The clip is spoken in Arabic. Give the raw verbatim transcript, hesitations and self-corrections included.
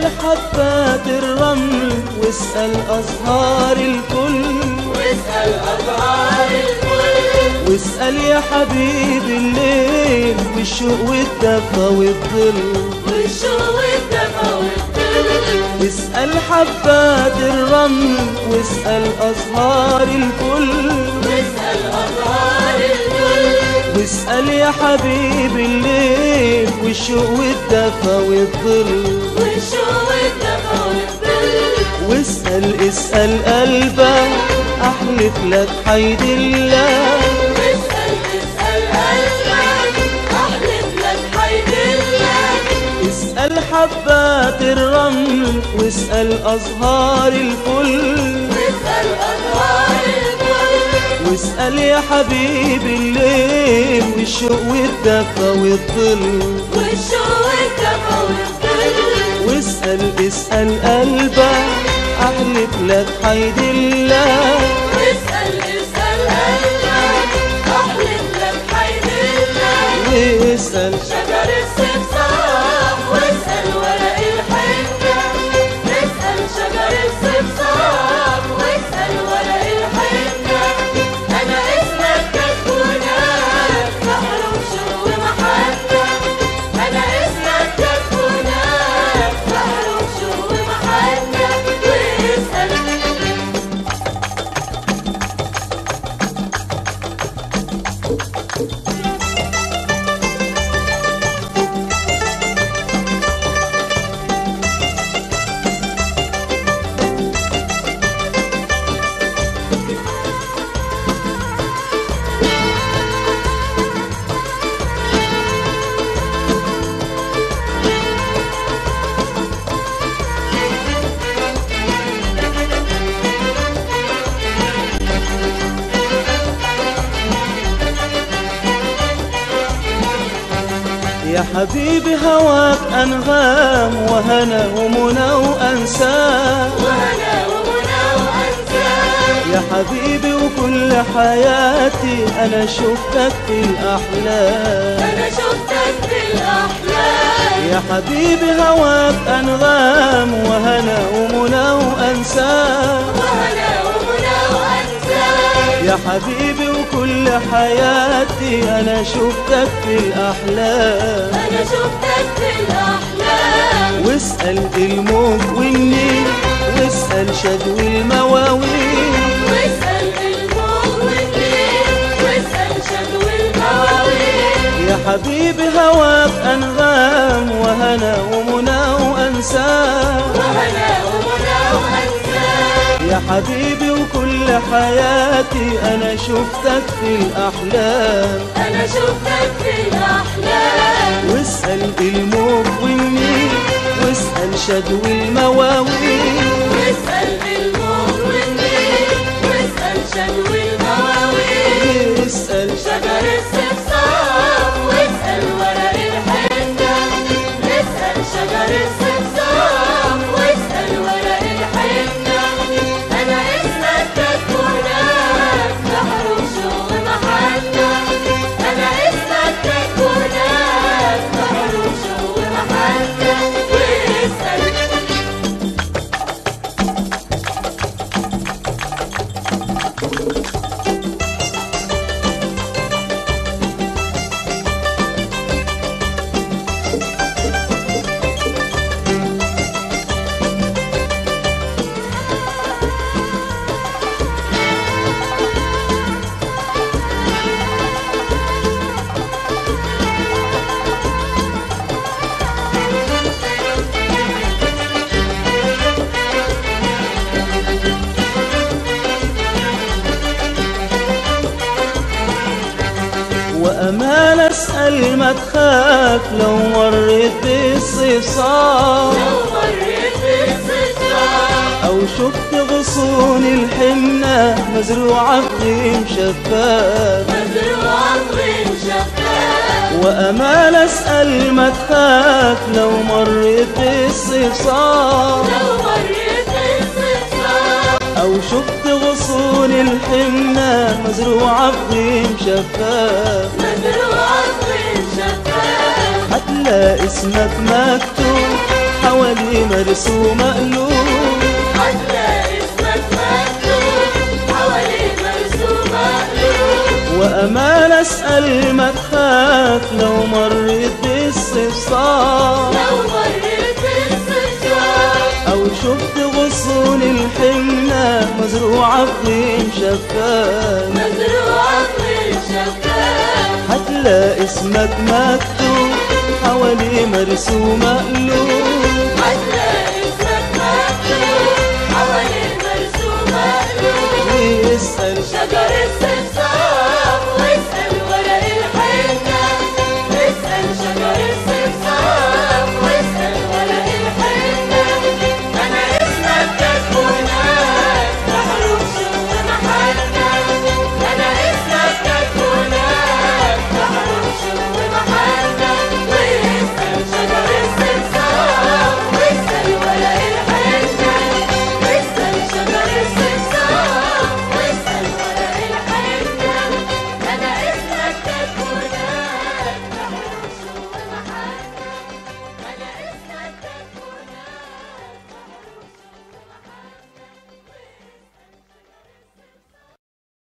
واسأل حبات الرمل واسأل أزهار الكل واسأل أزهار الكل واسأل يا حبيب الليل والشوق والدفا والظل والشوق والدفا والظل اسأل حبات الرمل واسأل أزهار الكل واسأل أزهار الكل واسأل يا حبيب الليل والشوق والدفا والظل والشوق والدفا والظل واسأل اسأل قلبك أحلف لك حيد الله واسأل اسأل قلبك أحلف لك حيد الله اسأل حبات الرمل واسأل أزهار الفل واسأل أزهار الكل واسأل يا حبيب الليل والشوق والدفا والظل والشوق والدفا والظل واسأل اسأل قلبك أحلف لك حيد الله واسأل اسأل قلبك أحلف لك حيد الله واسأل شجر الصفصاف واسأل ورق الحنة اسأل شجر الصفصاف واسأل ورق الحنة أنا اسمك كتكونات بحر وشوق ومحبة أنا اسمك كتكونات بحر وشوق ومحبة واسأل يا حبيبي هواك أنغام وهنا ومنى وأنساه وهنا ومنى وأنساك يا حبيبي وكل حياتي أنا شفتك في الأحلام أنا شفتك في الأحلام يا حبيبي هواك أنغام وهنا ومنى وأنساه وهنا ومنى وأنساك يا حبيبي وكل حياتي أنا شفتك في الأحلام أنا شفتك في الأحلام واسأل الموج والنيل واسأل شدو المواويل واسأل الموج والنيل واسأل شدو المواويل يا حبيبي هواك أنغام وهنا ومنى وأنساه وهنا ومنى وأنساك يا حبيبي وكل حياتي أنا شفتك في الأحلام أنا شفتك في الأحلام واسأل الموج والنيل واسأل شدو المواويل واسأل الموج والنيل واسأل شدو المواويل اسأل شجر الصفصاف واسأل ورق الحنة اسأل شجر الصفصاف واسأل ورق الحنة أنا اسمك كتكونات بحر وشوق ومحنة أنا اسمك كتكونات بحر وشوق ومحنة واسأل وأمان أسأل ما تخاف لو مريت بالصيصان لو مريت بالصفصاف أو شفت غصون الحنة مزروعة بطين شفاف مزروعة بطين شفاف وأمان أسأل ما تخاف لو مريت بالصيصان لو مريت بالصفصاف أو شفت غصون الحنة مزروعة بطين شفاف مزروعة بطين شفاف هتلاقي اسمك مكتوب حواليه مرسوم قلوب. هتلاقي اسمك مكتوب حواليه مرسوم قلوب. وأمان أسأل ما تخاف لو مريت باستفسار، لو مريت باستفسار أو شفت غصون الحنة مزروعة بطين شفاف. مزروعة في شفاف. هتلاقي اسمك مكتوب حواليه مرسوم قلوب. هتلاقي اسمك مكتوب حواليه مرسوم قلوب. ويسأل شجر استفسار